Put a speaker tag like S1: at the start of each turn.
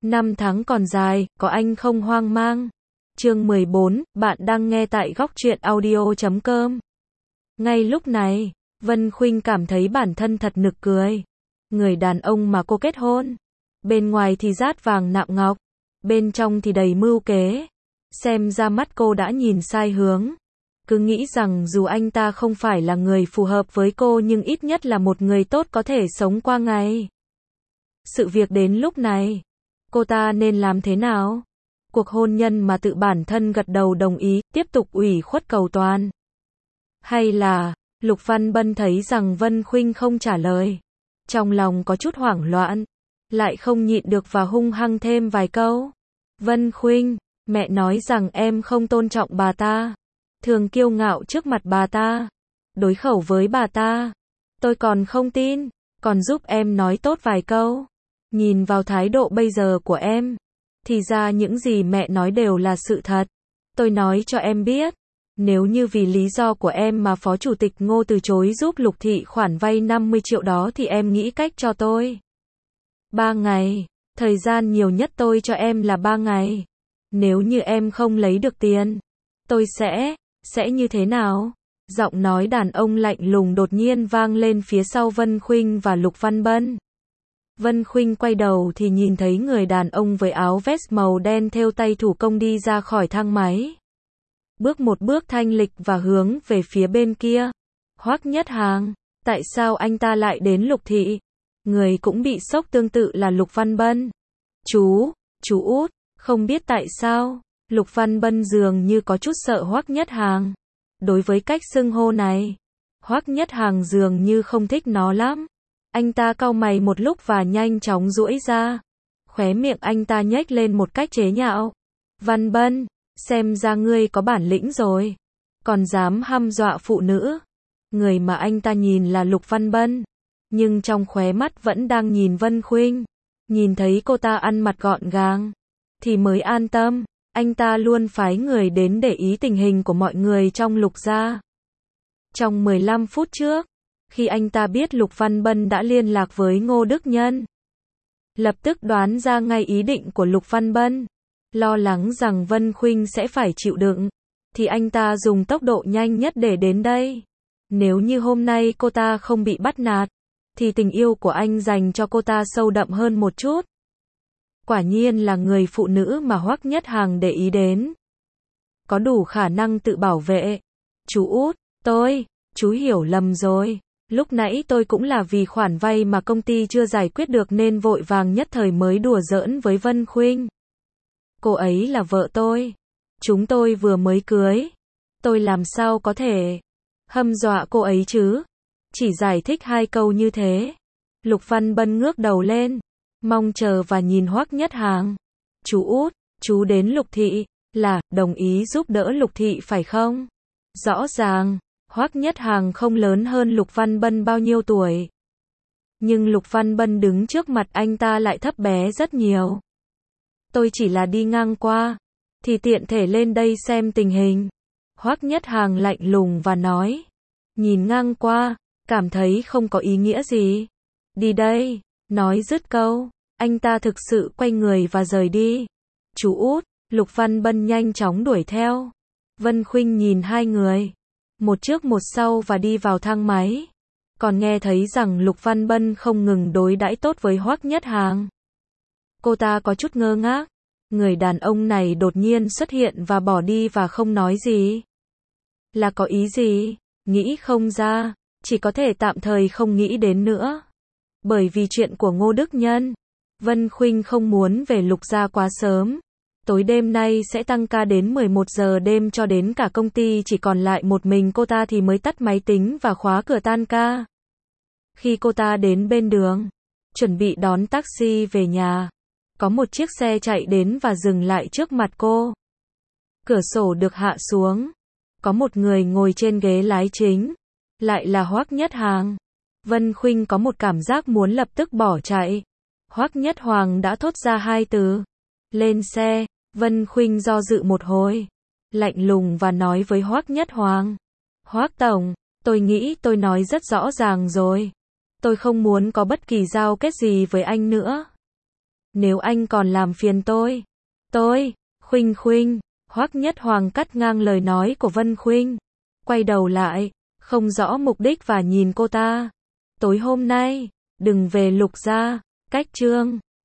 S1: Năm tháng còn dài, có anh không hoang mang. Chương 14, bạn đang nghe tại góc truyện audio.com. Ngay lúc này, Vân Khuynh cảm thấy bản thân thật nực cười. Người đàn ông mà cô kết hôn, bên ngoài thì dát vàng nạm ngọc, bên trong thì đầy mưu kế. Xem ra mắt cô đã nhìn sai hướng. Cứ nghĩ rằng dù anh ta không phải là người phù hợp với cô nhưng ít nhất là một người tốt có thể sống qua ngày. Sự việc đến lúc này, cô ta nên làm thế nào? Cuộc hôn nhân mà tự bản thân gật đầu đồng ý, tiếp tục ủy khuất cầu toàn. Hay là, Lục Văn Bân thấy rằng Vân Khuynh không trả lời. Trong lòng có chút hoảng loạn, lại không nhịn được và hung hăng thêm vài câu. Vân Khuynh, mẹ nói rằng em không tôn trọng bà ta, thường kiêu ngạo trước mặt bà ta, đối khẩu với bà ta. Tôi còn không tin, còn giúp em nói tốt vài câu. Nhìn vào thái độ bây giờ của em, thì ra những gì mẹ nói đều là sự thật. Tôi nói cho em biết, nếu như vì lý do của em mà Phó Chủ tịch Ngô từ chối giúp Lục Thị khoản vay 50 triệu đó thì em nghĩ cách cho tôi 3 ngày, thời gian nhiều nhất tôi cho em là 3 ngày. Nếu như em không lấy được tiền, tôi sẽ như thế nào? Giọng nói đàn ông lạnh lùng đột nhiên vang lên phía sau Vân Khuynh và Lục Văn Bân. Vân Khuynh quay đầu thì nhìn thấy người đàn ông với áo vest màu đen thêu tay thủ công đi ra khỏi thang máy. Bước một bước thanh lịch và hướng về phía bên kia. Hoắc Nhất Hàng, tại sao anh ta lại đến Lục Thị? Người cũng bị sốc tương tự là Lục Văn Bân. Chú Út, không biết tại sao, Lục Văn Bân dường như có chút sợ Hoắc Nhất Hàng. Đối với cách xưng hô này, Hoắc Nhất Hàng dường như không thích nó lắm. Anh ta cau mày một lúc và nhanh chóng duỗi ra. Khóe miệng anh ta nhếch lên một cách chế nhạo. Văn Bân, xem ra ngươi có bản lĩnh rồi. Còn dám hăm dọa phụ nữ. Người mà anh ta nhìn là Lục Văn Bân. Nhưng trong khóe mắt vẫn đang nhìn Vân Khuynh. Nhìn thấy cô ta ăn mặc gọn gàng, thì mới an tâm. Anh ta luôn phái người đến để ý tình hình của mọi người trong Lục gia. Trong 15 phút trước, khi anh ta biết Lục Văn Bân đã liên lạc với Ngô Đức Nhân, lập tức đoán ra ngay ý định của Lục Văn Bân. Lo lắng rằng Vân Khuynh sẽ phải chịu đựng, thì anh ta dùng tốc độ nhanh nhất để đến đây. Nếu như hôm nay cô ta không bị bắt nạt, thì tình yêu của anh dành cho cô ta sâu đậm hơn một chút. Quả nhiên là người phụ nữ mà Hoắc Nhất Hàng để ý đến. Có đủ khả năng tự bảo vệ. Chú Út, chú hiểu lầm rồi. Lúc nãy tôi cũng là vì khoản vay mà công ty chưa giải quyết được nên vội vàng nhất thời mới đùa giỡn với Vân Khuynh. Cô ấy là vợ tôi. Chúng tôi vừa mới cưới. Tôi làm sao có thể hăm dọa cô ấy chứ? Chỉ giải thích 2 câu như thế. Lục Văn Bân ngước đầu lên, mong chờ và nhìn Hoắc Nhất Hàng. Chú Út, chú đến Lục Thị, là đồng ý giúp đỡ Lục Thị phải không? Rõ ràng, Hoắc Nhất Hàng không lớn hơn Lục Văn Bân bao nhiêu tuổi. Nhưng Lục Văn Bân đứng trước mặt anh ta lại thấp bé rất nhiều. Tôi chỉ là đi ngang qua, thì tiện thể lên đây xem tình hình. Hoắc Nhất Hàng lạnh lùng và nói. Nhìn ngang qua, cảm thấy không có ý nghĩa gì. Đi đây, nói dứt câu, anh ta thực sự quay người và rời đi. Chú Út, Lục Văn Bân nhanh chóng đuổi theo. Vân Khuynh nhìn hai người, một trước một sau và đi vào thang máy. Còn nghe thấy rằng Lục Văn Bân không ngừng đối đãi tốt với Hoắc Nhất Hàng. Cô ta có chút ngơ ngác. Người đàn ông này đột nhiên xuất hiện và bỏ đi và không nói gì. Là có ý gì? Nghĩ không ra, chỉ có thể tạm thời không nghĩ đến nữa. Bởi vì chuyện của Ngô Đức Nhân, Vân Khuynh không muốn về Lục gia quá sớm. Tối đêm nay sẽ tăng ca đến 11 giờ đêm cho đến cả công ty chỉ còn lại một mình cô ta thì mới tắt máy tính và khóa cửa tan ca. Khi cô ta đến bên đường, chuẩn bị đón taxi về nhà, có một chiếc xe chạy đến và dừng lại trước mặt cô. Cửa sổ được hạ xuống. Có một người ngồi trên ghế lái chính. Lại là Hoắc Nhất Hàng. Vân Khuynh có một cảm giác muốn lập tức bỏ chạy. Hoắc Nhất Hoàng đã thốt ra 2 từ. Lên xe. Vân Khuynh do dự một hồi. Lạnh lùng và nói với Hoắc Nhất Hoàng. Hoắc Tổng, tôi nghĩ tôi nói rất rõ ràng rồi. Tôi không muốn có bất kỳ giao kết gì với anh nữa. Nếu anh còn làm phiền tôi, Khuynh Khuynh, Hoắc Nhất Hoàng cắt ngang lời nói của Vân Khuynh. Quay đầu lại, không rõ mục đích và nhìn cô ta. Tối hôm nay, đừng về Lục gia, cách chương